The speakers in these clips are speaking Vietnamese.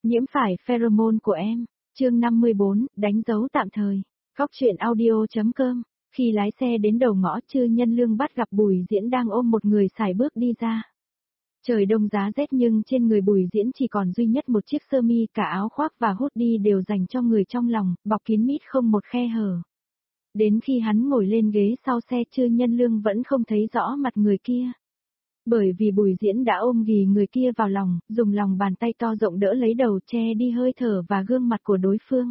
Nhiễm phải pheromone của em. Chương 54, đánh dấu tạm thời. Góc truyện audio.com. Khi lái xe đến đầu ngõ, Chư Nhân Lương bắt gặp Bùi Diễn đang ôm một người sải bước đi ra. Trời đông giá rét nhưng trên người Bùi Diễn chỉ còn duy nhất một chiếc sơ mi, cả áo khoác và hoodie đều dành cho người trong lòng, bọc kín mít không một khe hở. Đến khi hắn ngồi lên ghế sau xe, Chư Nhân Lương vẫn không thấy rõ mặt người kia. Bởi vì Bùi Diễn đã ôm ghì người kia vào lòng, dùng lòng bàn tay to rộng đỡ lấy đầu, che đi hơi thở và gương mặt của đối phương.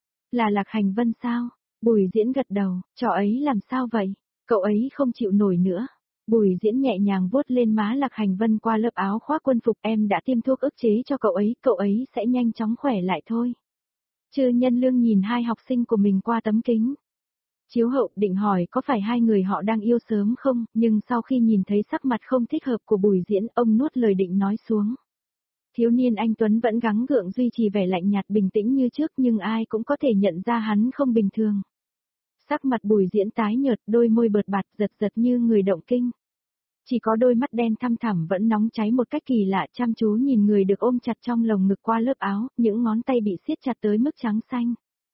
Là Lạc Hành Vân sao? Bùi Diễn gật đầu, trò ấy làm sao vậy? Cậu ấy không chịu nổi nữa. Bùi Diễn nhẹ nhàng vuốt lên má Lạc Hành Vân qua lớp áo khoác quân phục, em đã tiêm thuốc ức chế cho cậu ấy sẽ nhanh chóng khỏe lại thôi. Chư Nhân Lương nhìn hai học sinh của mình qua tấm kính chiếu hậu, định hỏi có phải hai người họ đang yêu sớm không, nhưng sau khi nhìn thấy sắc mặt không thích hợp của Bùi Diễn, ông nuốt lời định nói xuống. Thiếu niên anh Tuấn vẫn gắng gượng duy trì vẻ lạnh nhạt bình tĩnh như trước, nhưng ai cũng có thể nhận ra hắn không bình thường. Sắc mặt Bùi Diễn tái nhợt, đôi môi bợt bạt giật giật như người động kinh. Chỉ có đôi mắt đen thăm thẳm vẫn nóng cháy một cách kỳ lạ, chăm chú nhìn người được ôm chặt trong lồng ngực qua lớp áo, những ngón tay bị siết chặt tới mức trắng xanh.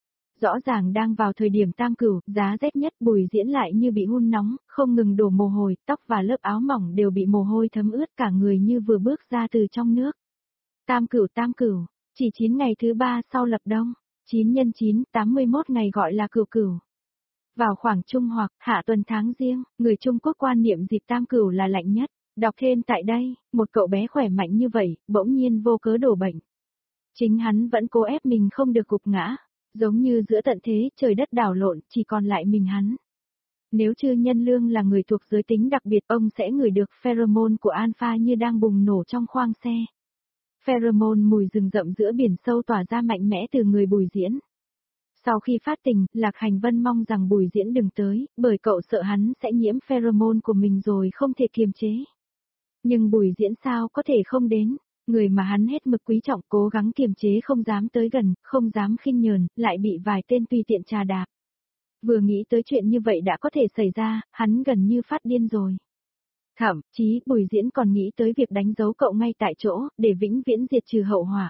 Rõ ràng đang vào thời điểm tam cửu, giá rét nhất, Bùi Diễn lại như bị hun nóng, không ngừng đổ mồ hôi, tóc và lớp áo mỏng đều bị mồ hôi thấm ướt, cả người như vừa bước ra từ trong nước. Tam cửu, chỉ 9 ngày thứ 3 sau lập đông, 9 x 9, 81 ngày gọi là cửu cửu. Vào khoảng trung hoặc hạ tuần tháng Giêng, người Trung Quốc quan niệm dịp tam cửu là lạnh nhất. Đọc thêm tại đây, một cậu bé khỏe mạnh như vậy, bỗng nhiên vô cớ đổ bệnh. Chính hắn vẫn cố ép mình không được gục ngã. Giống như giữa tận thế, trời đất đảo lộn, chỉ còn lại mình hắn. Nếu Chư Nhân Lương là người thuộc giới tính đặc biệt, ông sẽ ngửi được pheromone của alpha như đang bùng nổ trong khoang xe. Pheromone mùi rừng rậm giữa biển sâu tỏa ra mạnh mẽ từ người Bùi Diễn. Sau khi phát tình, Lạc Hành Vân mong rằng Bùi Diễn đừng tới, bởi cậu sợ hắn sẽ nhiễm pheromone của mình rồi không thể kiềm chế. Nhưng Bùi Diễn sao có thể không đến? Người mà hắn hết mực quý trọng, cố gắng kiềm chế không dám tới gần, không dám khinh nhờn, lại bị vài tên tùy tiện trà đạp. Vừa nghĩ tới chuyện như vậy đã có thể xảy ra, hắn gần như phát điên rồi. Thậm chí Bùi Diễn còn nghĩ tới việc đánh dấu cậu ngay tại chỗ, để vĩnh viễn diệt trừ hậu họa.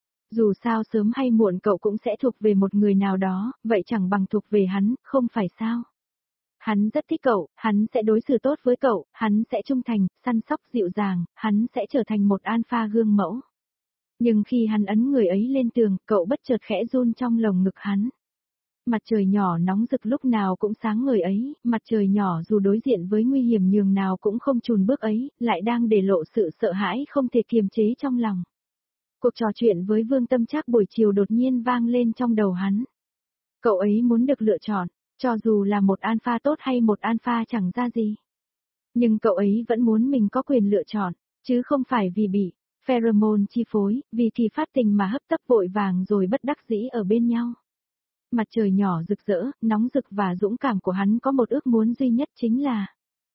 Dù sao sớm hay muộn cậu cũng sẽ thuộc về một người nào đó, vậy chẳng bằng thuộc về hắn, không phải sao? Hắn rất thích cậu, hắn sẽ đối xử tốt với cậu, hắn sẽ trung thành, săn sóc dịu dàng, hắn sẽ trở thành một alpha gương mẫu. Nhưng khi hắn ấn người ấy lên tường, cậu bất chợt khẽ run trong lồng ngực hắn. Mặt trời nhỏ nóng rực lúc nào cũng sáng ngời ấy, mặt trời nhỏ dù đối diện với nguy hiểm nhường nào cũng không chùn bước ấy, lại đang để lộ sự sợ hãi không thể kiềm chế trong lòng. Cuộc trò chuyện với Vương Tâm Trác buổi chiều đột nhiên vang lên trong đầu hắn. Cậu ấy muốn được lựa chọn. Cho dù là một alpha tốt hay một alpha chẳng ra gì. Nhưng cậu ấy vẫn muốn mình có quyền lựa chọn, chứ không phải vì bị pheromone chi phối, vì kỳ phát tình mà hấp tấp vội vàng rồi bất đắc dĩ ở bên nhau. Mặt trời nhỏ rực rỡ, nóng rực và dũng cảm của hắn có một ước muốn duy nhất chính là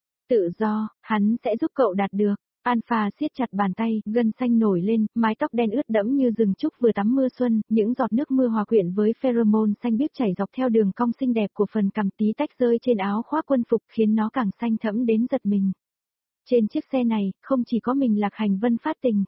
tự do, hắn sẽ giúp cậu đạt được. Alpha siết chặt bàn tay, gân xanh nổi lên, mái tóc đen ướt đẫm như rừng trúc vừa tắm mưa xuân, những giọt nước mưa hòa quyện với pheromone xanh biếc chảy dọc theo đường cong xinh đẹp của phần cằm, tí tách rơi trên áo khoác quân phục khiến nó càng xanh thẫm đến giật mình. Trên chiếc xe này, không chỉ có mình Lạc Hành Vân phát tình.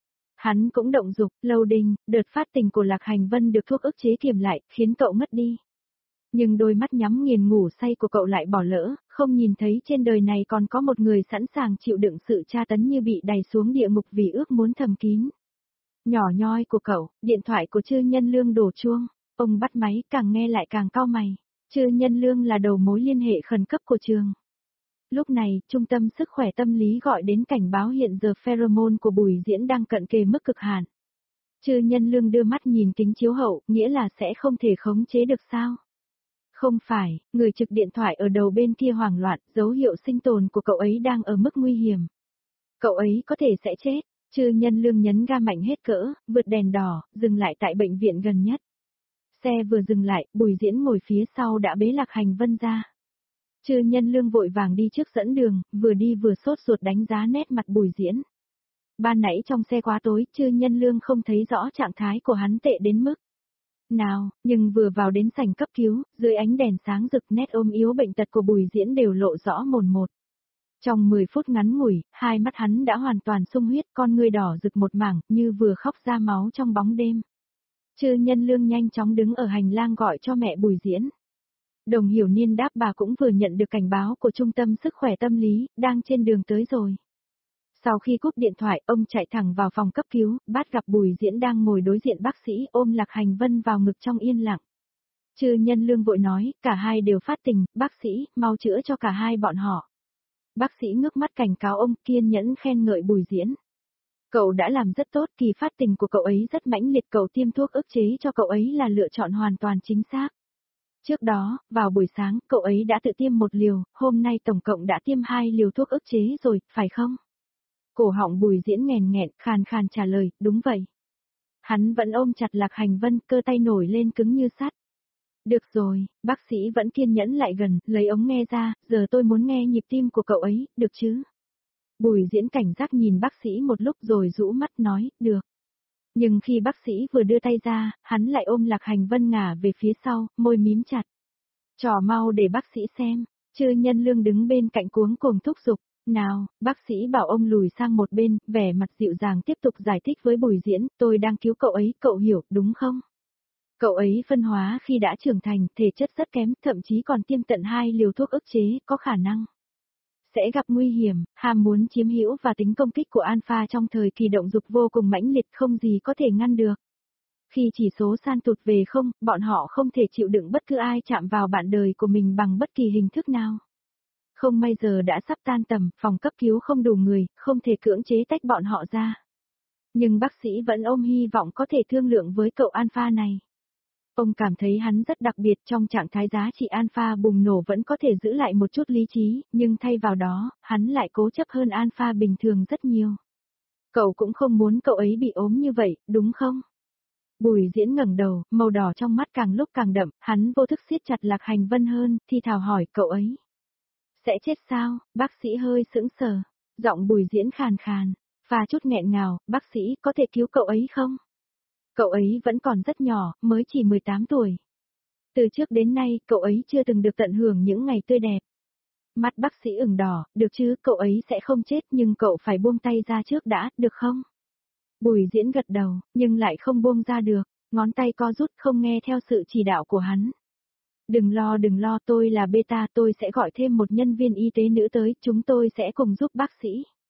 Hắn cũng động dục, loading, đợt phát tình của Lạc Hành Vân được thuốc ức chế kiềm lại, khiến cậu ngất đi. Nhưng đôi mắt nhắm nghiền ngủ say của cậu lại bỏ lỡ, không nhìn thấy trên đời này còn có một người sẵn sàng chịu đựng sự tra tấn như bị đày xuống địa ngục vì ước muốn thầm kín. Nhỏ nhoi của cậu, điện thoại của Chư Nhân Lương đổ chuông, ông bắt máy càng nghe lại càng cau mày. Chư Nhân Lương là đầu mối liên hệ khẩn cấp của trường. Lúc này, Trung tâm Sức khỏe Tâm lý gọi đến cảnh báo hiện giờ pheromone của Bùi Diễn đang cận kề mức cực hạn. Chư Nhân Lương đưa mắt nhìn kính chiếu hậu, nghĩa là sẽ không thể khống chế được sao? Không phải, người trực điện thoại ở đầu bên kia hoảng loạn, dấu hiệu sinh tồn của cậu ấy đang ở mức nguy hiểm. Cậu ấy có thể sẽ chết. Chư Nhân Lương nhấn ga mạnh hết cỡ, vượt đèn đỏ, dừng lại tại bệnh viện gần nhất. Xe vừa dừng lại, Bùi Diễn ngồi phía sau đã bế Lạc Hành Vân ra. Chư Nhân Lương vội vàng đi trước dẫn đường, vừa đi vừa sốt ruột đánh giá nét mặt Bùi Diễn. Ban nãy trong xe quá tối, Chư Nhân Lương không thấy rõ trạng thái của hắn tệ đến mức nào, nhưng vừa vào đến sảnh cấp cứu, dưới ánh đèn sáng rực nét ôm yếu bệnh tật của Bùi Diễn đều lộ rõ mồn một. Trong 10 phút ngắn ngủi, hai mắt hắn đã hoàn toàn sung huyết, con ngươi đỏ rực một mảng, như vừa khóc ra máu trong bóng đêm. Chư Nhân Lương nhanh chóng đứng ở hành lang gọi cho mẹ Bùi Diễn. Đồng Hiểu Niên đáp bà cũng vừa nhận được cảnh báo của Trung tâm Sức khỏe Tâm lý, đang trên đường tới rồi. Sau khi cúp điện thoại, ông chạy thẳng vào phòng cấp cứu, bắt gặp Bùi Diễn đang ngồi đối diện bác sĩ, ôm Lạc Hành Vân vào ngực trong yên lặng. Chư Nhân Lương vội nói, cả hai đều phát tình, bác sĩ, mau chữa cho cả hai bọn họ. Bác sĩ ngước mắt cảnh cáo ông, kiên nhẫn khen ngợi Bùi Diễn. Cậu đã làm rất tốt, kỳ phát tình của cậu ấy rất mãnh liệt, cậu tiêm thuốc ức chế cho cậu ấy là lựa chọn hoàn toàn chính xác. Trước đó, vào buổi sáng, cậu ấy đã tự tiêm 1 liều, hôm nay tổng cộng đã tiêm 2 liều thuốc ức chế rồi, phải không? Cổ họng Bùi Diễn nghèn nghẹn, khàn khàn trả lời, đúng vậy. Hắn vẫn ôm chặt Lạc Hành Vân, cơ tay nổi lên cứng như sắt. Được rồi, bác sĩ vẫn kiên nhẫn lại gần, lấy ống nghe ra, giờ tôi muốn nghe nhịp tim của cậu ấy, được chứ? Bùi Diễn cảnh giác nhìn bác sĩ một lúc rồi rũ mắt nói, được. Nhưng khi bác sĩ vừa đưa tay ra, hắn lại ôm Lạc Hành Vân ngả về phía sau, môi mím chặt. Trò mau để bác sĩ xem, Chư Nhân Lương đứng bên cạnh cuống cuồng thúc giục. Nào, bác sĩ bảo ông lùi sang một bên, vẻ mặt dịu dàng tiếp tục giải thích với Bùi Diễn, tôi đang cứu cậu ấy, cậu hiểu, đúng không? Cậu ấy phân hóa khi đã trưởng thành, thể chất rất kém, thậm chí còn tiêm tận 2 liều thuốc ức chế, có khả năng sẽ gặp nguy hiểm, ham muốn chiếm hữu và tính công kích của Alpha trong thời kỳ động dục vô cùng mãnh liệt, không gì có thể ngăn được. Khi chỉ số san tụt về không, bọn họ không thể chịu đựng bất cứ ai chạm vào bạn đời của mình bằng bất kỳ hình thức nào. Không may giờ đã sắp tan tầm, phòng cấp cứu không đủ người, không thể cưỡng chế tách bọn họ ra. Nhưng bác sĩ vẫn ôm hy vọng có thể thương lượng với cậu Alpha này. Ông cảm thấy hắn rất đặc biệt, trong trạng thái giá trị Alpha bùng nổ vẫn có thể giữ lại một chút lý trí, nhưng thay vào đó, hắn lại cố chấp hơn Alpha bình thường rất nhiều. Cậu cũng không muốn cậu ấy bị ốm như vậy, đúng không? Bùi Diễn ngẩng đầu, màu đỏ trong mắt càng lúc càng đậm, hắn vô thức siết chặt Lạc Hành Vân hơn, thì thào hỏi cậu ấy. Sẽ chết sao? Bác sĩ hơi sững sờ. Giọng Bùi Diễn khàn khàn, pha chút nghẹn ngào, bác sĩ có thể cứu cậu ấy không? Cậu ấy vẫn còn rất nhỏ, mới chỉ 18 tuổi. Từ trước đến nay, cậu ấy chưa từng được tận hưởng những ngày tươi đẹp. Mắt bác sĩ ửng đỏ, được chứ, cậu ấy sẽ không chết nhưng cậu phải buông tay ra trước đã, được không? Bùi Diễn gật đầu, nhưng lại không buông ra được, ngón tay co rút không nghe theo sự chỉ đạo của hắn. Đừng lo, tôi là beta, tôi sẽ gọi thêm một nhân viên y tế nữ tới, chúng tôi sẽ cùng giúp bác sĩ.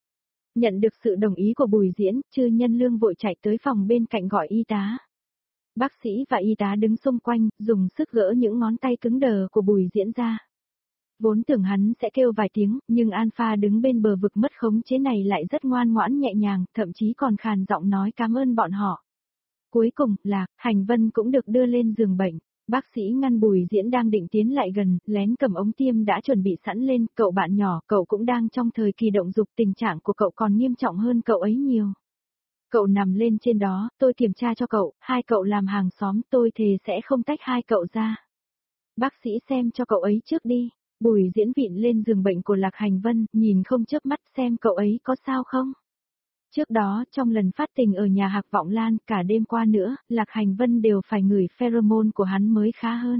Nhận được sự đồng ý của Bùi Diễn, Chư Nhân Lương vội chạy tới phòng bên cạnh gọi y tá. Bác sĩ và y tá đứng xung quanh, dùng sức gỡ những ngón tay cứng đờ của Bùi Diễn ra. Vốn tưởng hắn sẽ kêu vài tiếng, nhưng Alpha đứng bên bờ vực mất khống chế này lại rất ngoan ngoãn nhẹ nhàng, thậm chí còn khàn giọng nói cảm ơn bọn họ. Cuối cùng, Lạc Hành Vân cũng được đưa lên giường bệnh. Bác sĩ ngăn Bùi Diễn đang định tiến lại gần, lén cầm ống tiêm đã chuẩn bị sẵn lên, cậu bạn nhỏ, cậu cũng đang trong thời kỳ động dục, tình trạng của cậu còn nghiêm trọng hơn cậu ấy nhiều. Cậu nằm lên trên đó, tôi kiểm tra cho cậu, hai cậu làm hàng xóm, tôi thề sẽ không tách hai cậu ra. Bác sĩ xem cho cậu ấy trước đi. Bùi Diễn vịn lên giường bệnh của Lạc Hành Vân, nhìn không chớp mắt xem cậu ấy có sao không. Trước đó, trong lần phát tình ở nhà Hạc Vọng Lan, cả đêm qua nữa, Lạc Hành Vân đều phải ngửi pheromone của hắn mới khá hơn.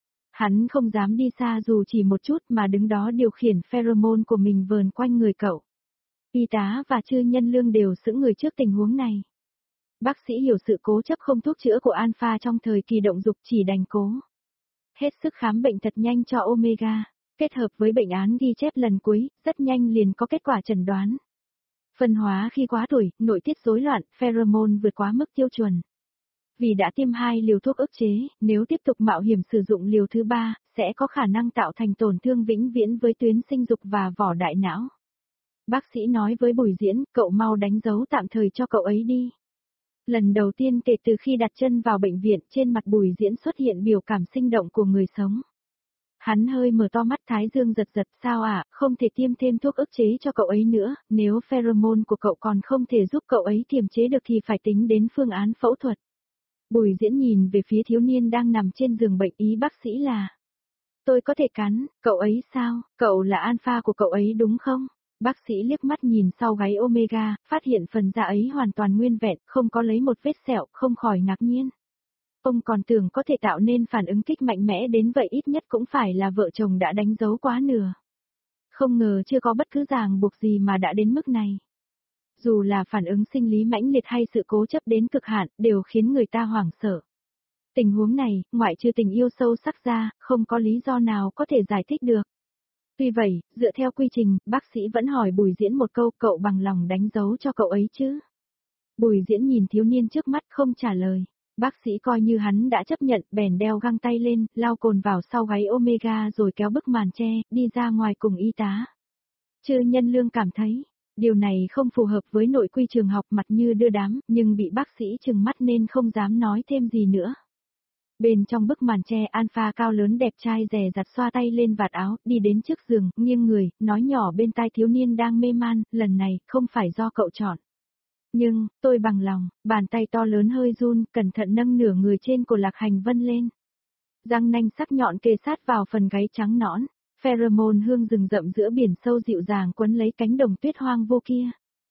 Hắn không dám đi xa dù chỉ một chút mà đứng đó điều khiển pheromone của mình vờn quanh người cậu. Y tá và Chư Nhân Lương đều sững người trước tình huống này. Bác sĩ hiểu sự cố chấp không thuốc chữa của Alpha trong thời kỳ động dục chỉ đành cố. Hết sức khám bệnh thật nhanh cho Omega, kết hợp với bệnh án ghi chép lần cuối, rất nhanh liền có kết quả chẩn đoán. Phân hóa khi quá tuổi, nội tiết rối loạn, pheromone vượt quá mức tiêu chuẩn. Vì đã tiêm 2 liều thuốc ức chế, nếu tiếp tục mạo hiểm sử dụng liều thứ 3, sẽ có khả năng tạo thành tổn thương vĩnh viễn với tuyến sinh dục và vỏ đại não. Bác sĩ nói với Bùi Diễn, cậu mau đánh dấu tạm thời cho cậu ấy đi. Lần đầu tiên kể từ khi đặt chân vào bệnh viện, trên mặt Bùi Diễn xuất hiện biểu cảm sinh động của người sống. Hắn hơi mở to mắt, thái dương giật giật, sao ạ, không thể tiêm thêm thuốc ức chế cho cậu ấy nữa, nếu pheromone của cậu còn không thể giúp cậu ấy kiềm chế được thì phải tính đến phương án phẫu thuật. Bùi Diễn nhìn về phía thiếu niên đang nằm trên giường bệnh, ý bác sĩ là: tôi có thể cắn, cậu ấy sao, cậu là alpha của cậu ấy đúng không? Bác sĩ liếc mắt nhìn sau gáy Omega, phát hiện phần da ấy hoàn toàn nguyên vẹn, không có lấy một vết sẹo, không khỏi ngạc nhiên. Ông còn tưởng có thể tạo nên phản ứng kích mạnh mẽ đến vậy, ít nhất cũng phải là vợ chồng đã đánh dấu quá nửa. Không ngờ chưa có bất cứ ràng buộc gì mà đã đến mức này. Dù là phản ứng sinh lý mãnh liệt hay sự cố chấp đến cực hạn, đều khiến người ta hoảng sợ. Tình huống này, ngoại trừ tình yêu sâu sắc ra, không có lý do nào có thể giải thích được. Tuy vậy, dựa theo quy trình, bác sĩ vẫn hỏi Bùi Diễn một câu, cậu bằng lòng đánh dấu cho cậu ấy chứ? Bùi Diễn nhìn thiếu niên trước mắt không trả lời. Bác sĩ coi như hắn đã chấp nhận, bèn đeo găng tay lên, lao cồn vào sau gáy Omega rồi kéo bức màn che, đi ra ngoài cùng y tá. Chư Nhân Lương cảm thấy, điều này không phù hợp với nội quy trường học, mặt như đưa đám, nhưng bị bác sĩ trừng mắt nên không dám nói thêm gì nữa. Bên trong bức màn che, Alpha cao lớn đẹp trai dè dặt xoa tay lên vạt áo, đi đến trước giường, nghiêng người, nói nhỏ bên tai thiếu niên đang mê man, lần này, không phải do cậu chọn. Nhưng, tôi bằng lòng, bàn tay to lớn hơi run, cẩn thận nâng nửa người trên của Lạc Hành Vân lên. Răng nanh sắc nhọn kề sát vào phần gáy trắng nõn, pheromone hương rừng rậm giữa biển sâu dịu dàng quấn lấy cánh đồng tuyết hoang vô kia.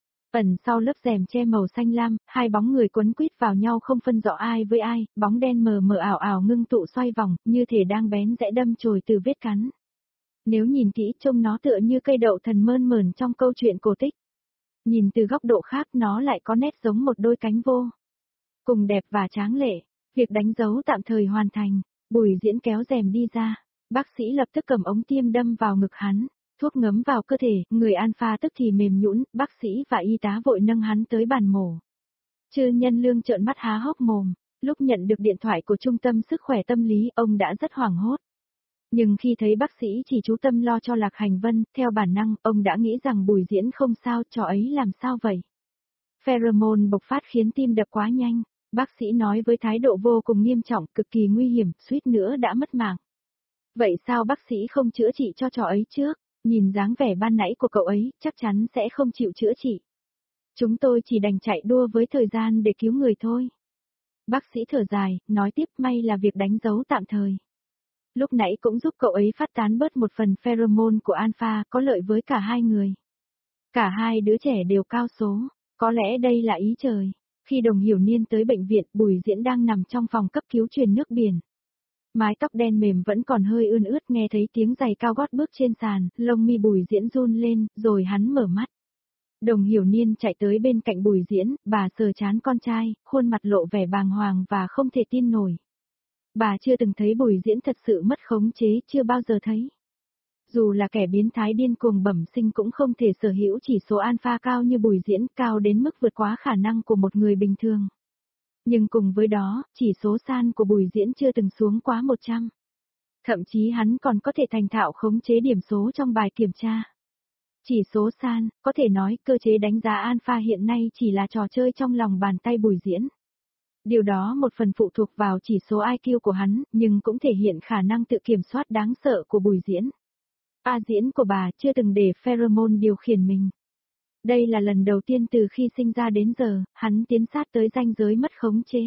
Ẩn sau lớp rèm che màu xanh lam, hai bóng người quấn quýt vào nhau không phân rõ ai với ai, bóng đen mờ mờ ảo ảo ngưng tụ xoay vòng, như thể đang bén rẽ đâm chồi từ vết cắn. Nếu nhìn kỹ trông nó tựa như cây đậu thần mơn mởn trong câu chuyện cổ tích. Nhìn từ góc độ khác nó lại có nét giống một đôi cánh vô. Cùng đẹp và tráng lệ, việc đánh dấu tạm thời hoàn thành, Bùi Diễn kéo rèm đi ra, bác sĩ lập tức cầm ống tiêm đâm vào ngực hắn. Thuốc ngấm vào cơ thể, người Alpha tức thì mềm nhũn, bác sĩ và y tá vội nâng hắn tới bàn mổ. Chư Nhân Lương trợn mắt há hốc mồm, lúc nhận được điện thoại của trung tâm sức khỏe tâm lý, ông đã rất hoảng hốt. Nhưng khi thấy bác sĩ chỉ chú tâm lo cho Lạc Hành Vân, theo bản năng, ông đã nghĩ rằng Bùi Diễn không sao, trò ấy làm sao vậy? Pheromone bộc phát khiến tim đập quá nhanh, bác sĩ nói với thái độ vô cùng nghiêm trọng, cực kỳ nguy hiểm, suýt nữa đã mất mạng. Vậy sao bác sĩ không chữa trị cho trò ấy trước? Nhìn dáng vẻ ban nãy của cậu ấy, chắc chắn sẽ không chịu chữa trị. Chúng tôi chỉ đành chạy đua với thời gian để cứu người thôi. Bác sĩ thở dài, nói tiếp, may là việc đánh dấu tạm thời. Lúc nãy cũng giúp cậu ấy phát tán bớt một phần pheromone của Alpha, có lợi với cả hai người. Cả hai đứa trẻ đều cao số, có lẽ đây là ý trời. Khi Đồng Hiểu Niên tới bệnh viện, Bùi Diễn đang nằm trong phòng cấp cứu truyền nước biển. Mái tóc đen mềm vẫn còn hơi ươn ướt, nghe thấy tiếng giày cao gót bước trên sàn, lông mi Bùi Diễn run lên, rồi hắn mở mắt. Đồng Hiểu Niên chạy tới bên cạnh Bùi Diễn, bà sờ trán con trai, khuôn mặt lộ vẻ bàng hoàng và không thể tin nổi. Bà chưa từng thấy Bùi Diễn thật sự mất khống chế, chưa bao giờ thấy. Dù là kẻ biến thái điên cuồng bẩm sinh cũng không thể sở hữu chỉ số alpha cao như Bùi Diễn, cao đến mức vượt quá khả năng của một người bình thường. Nhưng cùng với đó, chỉ số san của Bùi Diễn chưa từng xuống quá 100. Thậm chí hắn còn có thể thành thạo khống chế điểm số trong bài kiểm tra. Chỉ số san, có thể nói cơ chế đánh giá alpha hiện nay chỉ là trò chơi trong lòng bàn tay Bùi Diễn. Điều đó một phần phụ thuộc vào chỉ số IQ của hắn, nhưng cũng thể hiện khả năng tự kiểm soát đáng sợ của Bùi Diễn. A Diễn của bà chưa từng để pheromone điều khiển mình. Đây là lần đầu tiên từ khi sinh ra đến giờ, hắn tiến sát tới ranh giới mất khống chế.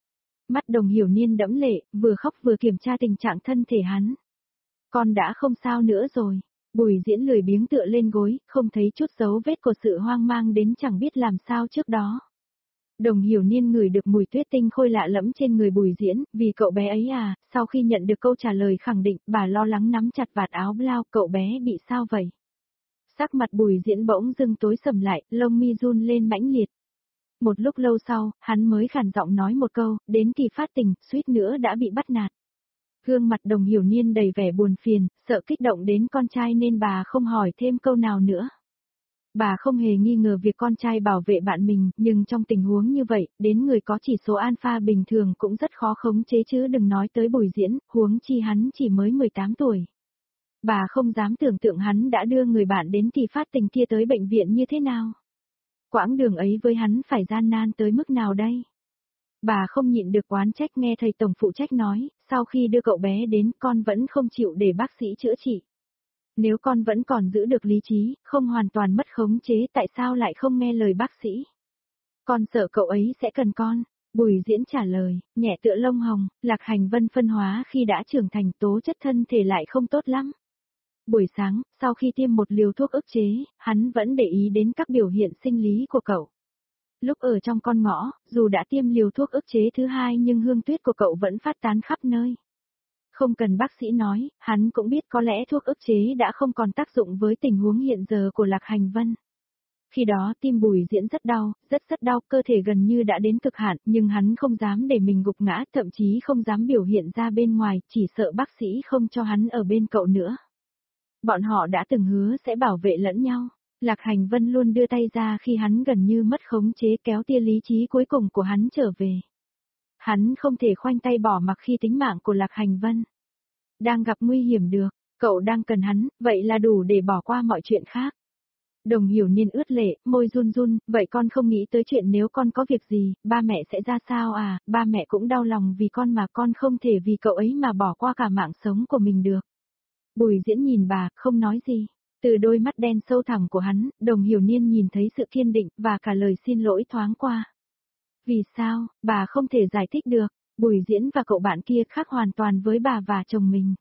Mắt Đồng Hiểu Niên đẫm lệ, vừa khóc vừa kiểm tra tình trạng thân thể hắn. Con đã không sao nữa rồi. Bùi Diễn lười biếng tựa lên gối, không thấy chút dấu vết của sự hoang mang đến chẳng biết làm sao trước đó. Đồng Hiểu Niên ngửi được mùi tuyết tinh khôi lạ lẫm trên người Bùi Diễn, vì cậu bé ấy à, sau khi nhận được câu trả lời khẳng định, bà lo lắng nắm chặt vạt áo blau, cậu bé bị sao vậy? Sắc mặt Bùi Diễn bỗng dưng tối sầm lại, lông mi run lên mãnh liệt. Một lúc lâu sau, hắn mới khản giọng nói một câu, đến kỳ phát tình, suýt nữa đã bị bắt nạt. Gương mặt Đồng Hiểu Niên đầy vẻ buồn phiền, sợ kích động đến con trai nên bà không hỏi thêm câu nào nữa. Bà không hề nghi ngờ việc con trai bảo vệ bạn mình, nhưng trong tình huống như vậy, đến người có chỉ số alpha bình thường cũng rất khó khống chế chứ đừng nói tới Bùi Diễn, huống chi hắn chỉ mới 18 tuổi. Bà không dám tưởng tượng hắn đã đưa người bạn đến kỳ phát tình kia tới bệnh viện như thế nào. Quãng đường ấy với hắn phải gian nan tới mức nào đây? Bà không nhịn được oán trách nghe thầy tổng phụ trách nói, sau khi đưa cậu bé đến con vẫn không chịu để bác sĩ chữa trị. Nếu con vẫn còn giữ được lý trí, không hoàn toàn mất khống chế tại sao lại không nghe lời bác sĩ? Con sợ cậu ấy sẽ cần con. Bùi Diễn trả lời, nhẹ tựa lông hồng, Lạc Hành Vân phân hóa khi đã trưởng thành tố chất thân thể lại không tốt lắm. Buổi sáng, sau khi tiêm một liều thuốc ức chế, hắn vẫn để ý đến các biểu hiện sinh lý của cậu. Lúc ở trong con ngõ, dù đã tiêm liều thuốc ức chế thứ hai nhưng hương tuyết của cậu vẫn phát tán khắp nơi. Không cần bác sĩ nói, hắn cũng biết có lẽ thuốc ức chế đã không còn tác dụng với tình huống hiện giờ của Lạc Hành Vân. Khi đó tim Bùi Diễn rất đau, rất đau, cơ thể gần như đã đến cực hạn, nhưng hắn không dám để mình gục ngã, thậm chí không dám biểu hiện ra bên ngoài, chỉ sợ bác sĩ không cho hắn ở bên cậu nữa. Bọn họ đã từng hứa sẽ bảo vệ lẫn nhau. Lạc Hành Vân luôn đưa tay ra khi hắn gần như mất khống chế, kéo tia lý trí cuối cùng của hắn trở về. Hắn không thể khoanh tay bỏ mặc khi tính mạng của Lạc Hành Vân đang gặp nguy hiểm được, cậu đang cần hắn, vậy là đủ để bỏ qua mọi chuyện khác. Đồng Hiểu Niên ướt lệ, môi run run, vậy con không nghĩ tới chuyện nếu con có việc gì, ba mẹ sẽ ra sao à, ba mẹ cũng đau lòng vì con mà con không thể vì cậu ấy mà bỏ qua cả mạng sống của mình được. Bùi Diễn nhìn bà, không nói gì. Từ đôi mắt đen sâu thẳm của hắn, Đồng Hiểu Niên nhìn thấy sự kiên định và cả lời xin lỗi thoáng qua. Vì sao, bà không thể giải thích được, Bùi Diễn và cậu bạn kia khác hoàn toàn với bà và chồng mình.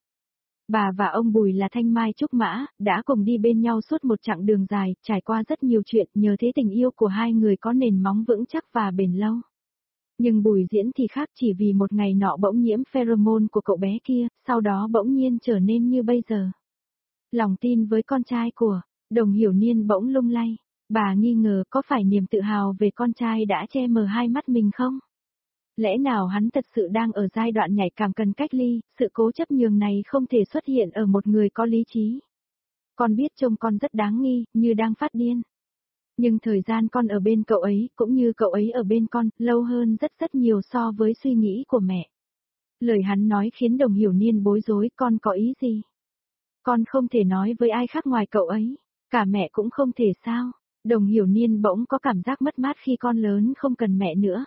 Bà và ông Bùi là thanh mai trúc mã, đã cùng đi bên nhau suốt một chặng đường dài, trải qua rất nhiều chuyện, nhờ thế tình yêu của hai người có nền móng vững chắc và bền lâu. Nhưng Bùi Diễn thì khác, chỉ vì một ngày nọ bỗng nhiễm pheromone của cậu bé kia, sau đó bỗng nhiên trở nên như bây giờ. Lòng tin với con trai của Đồng Hiểu Niên bỗng lung lay, bà nghi ngờ có phải niềm tự hào về con trai đã che mờ hai mắt mình không? Lẽ nào hắn thật sự đang ở giai đoạn nhạy cảm cần cách ly, sự cố chấp nhường này không thể xuất hiện ở một người có lý trí. Con biết trông con rất đáng nghi, như đang phát điên. Nhưng thời gian con ở bên cậu ấy, cũng như cậu ấy ở bên con, lâu hơn rất nhiều so với suy nghĩ của mẹ. Lời hắn nói khiến Đồng Hiểu Niên bối rối, con có ý gì? Con không thể nói với ai khác ngoài cậu ấy, cả mẹ cũng không thể sao? Đồng Hiểu Niên bỗng có cảm giác mất mát khi con lớn không cần mẹ nữa.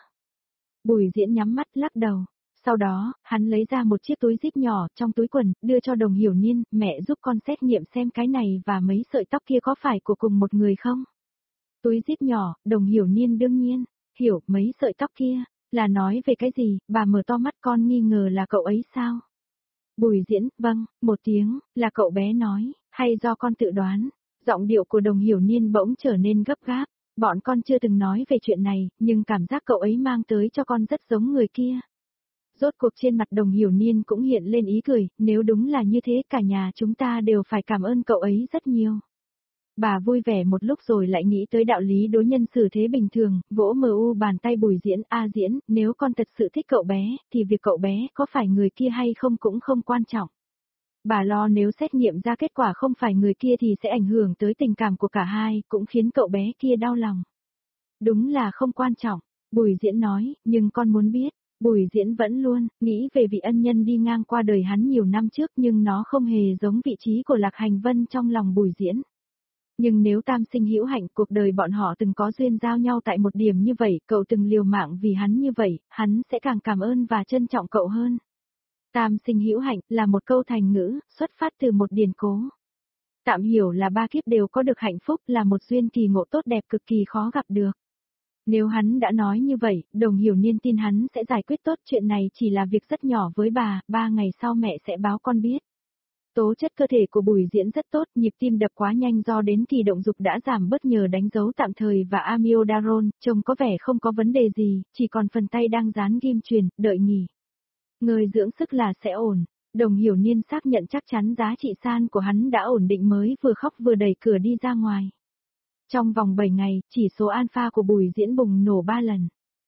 Bùi Diễn nhắm mắt lắc đầu. Sau đó, hắn lấy ra một chiếc túi zip nhỏ trong túi quần, đưa cho Đồng Hiểu Niên, mẹ giúp con xét nghiệm xem cái này và mấy sợi tóc kia có phải của cùng một người không? Túi zip nhỏ, Đồng Hiểu Niên đương nhiên, hiểu mấy sợi tóc kia, là nói về cái gì, bà mở to mắt con nghi ngờ là cậu ấy sao? Bùi Diễn, vâng, một tiếng, là cậu bé nói, hay do con tự đoán? Giọng điệu của Đồng Hiểu Niên bỗng trở nên gấp gáp. Bọn con chưa từng nói về chuyện này, nhưng cảm giác cậu ấy mang tới cho con rất giống người kia. Rốt cuộc trên mặt Đồng Hiểu Niên cũng hiện lên ý cười, nếu đúng là như thế cả nhà chúng ta đều phải cảm ơn cậu ấy rất nhiều. Bà vui vẻ một lúc rồi lại nghĩ tới đạo lý đối nhân xử thế bình thường, vỗ bàn tay Bùi Diễn, Diễn, nếu con thật sự thích cậu bé, thì việc cậu bé có phải người kia hay không cũng không quan trọng. Bà lo nếu xét nghiệm ra kết quả không phải người kia thì sẽ ảnh hưởng tới tình cảm của cả hai, cũng khiến cậu bé kia đau lòng. Đúng là không quan trọng, Bùi Diễn nói, nhưng con muốn biết. Bùi Diễn vẫn luôn nghĩ về vị ân nhân đi ngang qua đời hắn nhiều năm trước, nhưng nó không hề giống vị trí của Lạc Hành Vân trong lòng Bùi Diễn. Nhưng nếu tam sinh hữu hạnh, cuộc đời bọn họ từng có duyên giao nhau tại một điểm như vậy, cậu từng liều mạng vì hắn như vậy, hắn sẽ càng cảm ơn và trân trọng cậu hơn. Tam sinh hữu hạnh là một câu thành ngữ, xuất phát từ một điển cố. Tạm hiểu là ba kiếp đều có được hạnh phúc, là một duyên kỳ ngộ tốt đẹp cực kỳ khó gặp được. Nếu hắn đã nói như vậy, Đồng Hiểu Niên tin hắn sẽ giải quyết tốt chuyện này, chỉ là việc rất nhỏ với bà, 3 ngày sau mẹ sẽ báo con biết. Tố chất cơ thể của Bùi Diễn rất tốt, nhịp tim đập quá nhanh do đến kỳ động dục đã giảm bớt nhờ đánh dấu tạm thời và amiodarone, trông có vẻ không có vấn đề gì, chỉ còn phần tay đang dán ghim truyền, đợi nghỉ. Người dưỡng sức là sẽ ổn. Đồng Hiểu Niên xác nhận chắc chắn giá trị san của hắn đã ổn định mới vừa khóc vừa đẩy cửa đi ra ngoài. Trong vòng 7 ngày, chỉ số alpha của Bùi Diễn bùng nổ 3 lần.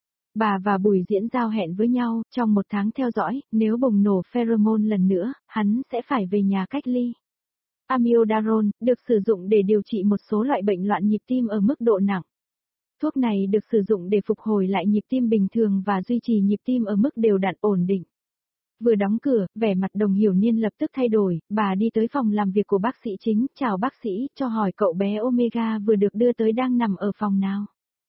Bà và Bùi Diễn giao hẹn với nhau, trong 1 tháng theo dõi, nếu bùng nổ pheromone lần nữa, hắn sẽ phải về nhà cách ly. Amiodarone, được sử dụng để điều trị một số loại bệnh loạn nhịp tim ở mức độ nặng. Thuốc này được sử dụng để phục hồi lại nhịp tim bình thường và duy trì nhịp tim ở mức đều đặn ổn định. Vừa đóng cửa, vẻ mặt Đồng Hiểu Niên lập tức thay đổi, bà đi tới phòng làm việc của bác sĩ chính, chào bác sĩ, cho hỏi cậu bé Omega vừa được đưa tới đang nằm ở phòng nào.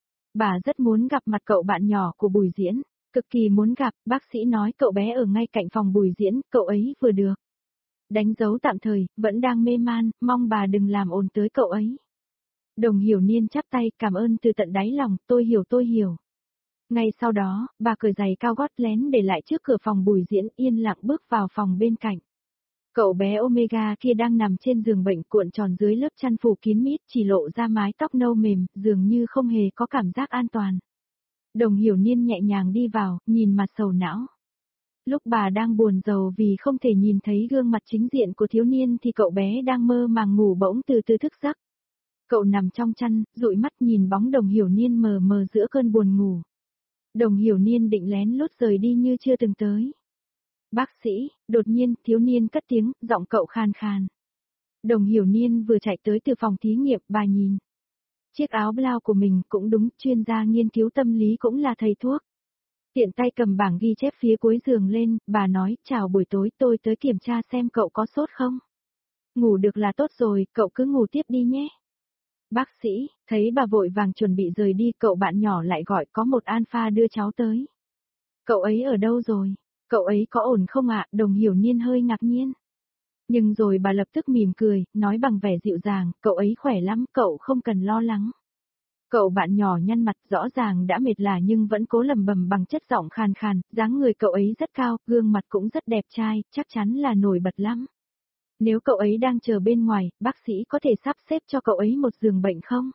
Bà rất muốn gặp mặt cậu bạn nhỏ của Bùi Diễn, cực kỳ muốn gặp, bác sĩ nói cậu bé ở ngay cạnh phòng Bùi Diễn, cậu ấy vừa được đánh dấu tạm thời, vẫn đang mê man, mong bà đừng làm ồn tới cậu ấy. Đồng Hiểu Niên chắp tay, cảm ơn từ tận đáy lòng, tôi hiểu. Ngay sau đó, bà cởi giày cao gót lén để lại trước cửa phòng Bùi Diễn, yên lặng bước vào phòng bên cạnh. Cậu bé Omega kia đang nằm trên giường bệnh cuộn tròn dưới lớp chăn phủ kín mít, chỉ lộ ra mái tóc nâu mềm, dường như không hề có cảm giác an toàn. Đồng Hiểu Niên nhẹ nhàng đi vào, nhìn mặt sầu não. Lúc bà đang buồn rầu vì không thể nhìn thấy gương mặt chính diện của thiếu niên thì cậu bé đang mơ màng ngủ bỗng từ từ thức giấc. Cậu nằm trong chăn, dụi mắt nhìn bóng Đồng Hiểu Niên mờ mờ giữa cơn buồn ngủ. Đồng Hiểu Niên định lén lút rời đi như chưa từng tới. Bác sĩ, đột nhiên, thiếu niên cất tiếng, giọng cậu khàn khàn. Đồng Hiểu Niên vừa chạy tới từ phòng thí nghiệm, bà nhìn. Chiếc áo blau của mình cũng đúng, chuyên gia nghiên cứu tâm lý cũng là thầy thuốc. Tiện tay cầm bảng ghi chép phía cuối giường lên, bà nói, chào buổi tối tôi tới kiểm tra xem cậu có sốt không. Ngủ được là tốt rồi, cậu cứ ngủ tiếp đi nhé. Bác sĩ, thấy bà vội vàng chuẩn bị rời đi, cậu bạn nhỏ lại gọi có một alpha đưa cháu tới. Cậu ấy ở đâu rồi? Cậu ấy có ổn không ạ? Đồng Hiểu Niên hơi ngạc nhiên. Nhưng rồi bà lập tức mỉm cười, nói bằng vẻ dịu dàng, cậu ấy khỏe lắm, cậu không cần lo lắng. Cậu bạn nhỏ nhăn mặt rõ ràng đã mệt lả nhưng vẫn cố lẩm bẩm bằng chất giọng khàn khàn, dáng người cậu ấy rất cao, gương mặt cũng rất đẹp trai, chắc chắn là nổi bật lắm. Nếu cậu ấy đang chờ bên ngoài, bác sĩ có thể sắp xếp cho cậu ấy một giường bệnh không?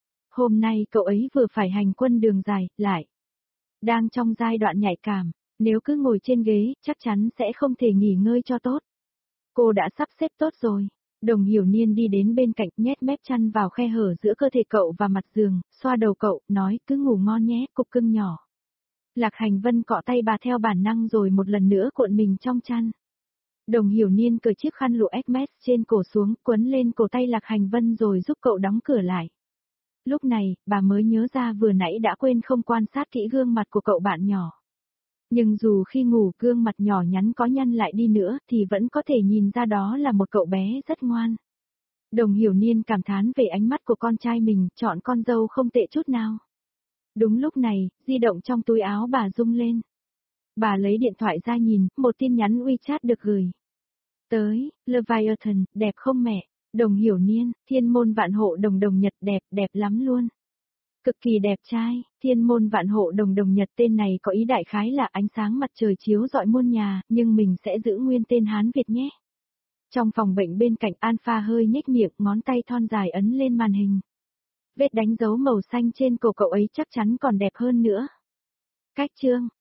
Hôm nay cậu ấy vừa phải hành quân đường dài, lại đang trong giai đoạn nhạy cảm, nếu cứ ngồi trên ghế, chắc chắn sẽ không thể nghỉ ngơi cho tốt. Cô đã sắp xếp tốt rồi. Đồng Hiểu Niên đi đến bên cạnh, nhét mép chăn vào khe hở giữa cơ thể cậu và mặt giường, xoa đầu cậu, nói cứ ngủ ngon nhé, cục cưng nhỏ. Lạc Hành Vân cọ tay bà theo bản năng rồi một lần nữa cuộn mình trong chăn. Đồng Hiểu Niên cởi chiếc khăn lụa Hermes trên cổ xuống, quấn lên cổ tay Lạc Hành Vân rồi giúp cậu đóng cửa lại. Lúc này, bà mới nhớ ra vừa nãy đã quên không quan sát kỹ gương mặt của cậu bạn nhỏ. Nhưng dù khi ngủ gương mặt nhỏ nhắn có nhăn lại đi nữa thì vẫn có thể nhìn ra đó là một cậu bé rất ngoan. Đồng Hiểu Niên cảm thán về ánh mắt của con trai mình, chọn con dâu không tệ chút nào. Đúng lúc này, di động trong túi áo bà rung lên. Bà lấy điện thoại ra nhìn, một tin nhắn WeChat được gửi. Tới, Leviathan, đẹp không mẹ? Đồng Hiểu Niên, thiên môn vạn hộ đồng đồng nhật đẹp, đẹp lắm luôn. Cực kỳ đẹp trai, thiên môn vạn hộ đồng đồng nhật tên này có ý đại khái là ánh sáng mặt trời chiếu rọi muôn nhà, nhưng mình sẽ giữ nguyên tên Hán Việt nhé. Trong phòng bệnh bên cạnh Alpha hơi nhếch miệng, ngón tay thon dài ấn lên màn hình. Vết đánh dấu màu xanh trên cổ cậu ấy chắc chắn còn đẹp hơn nữa. Cách chương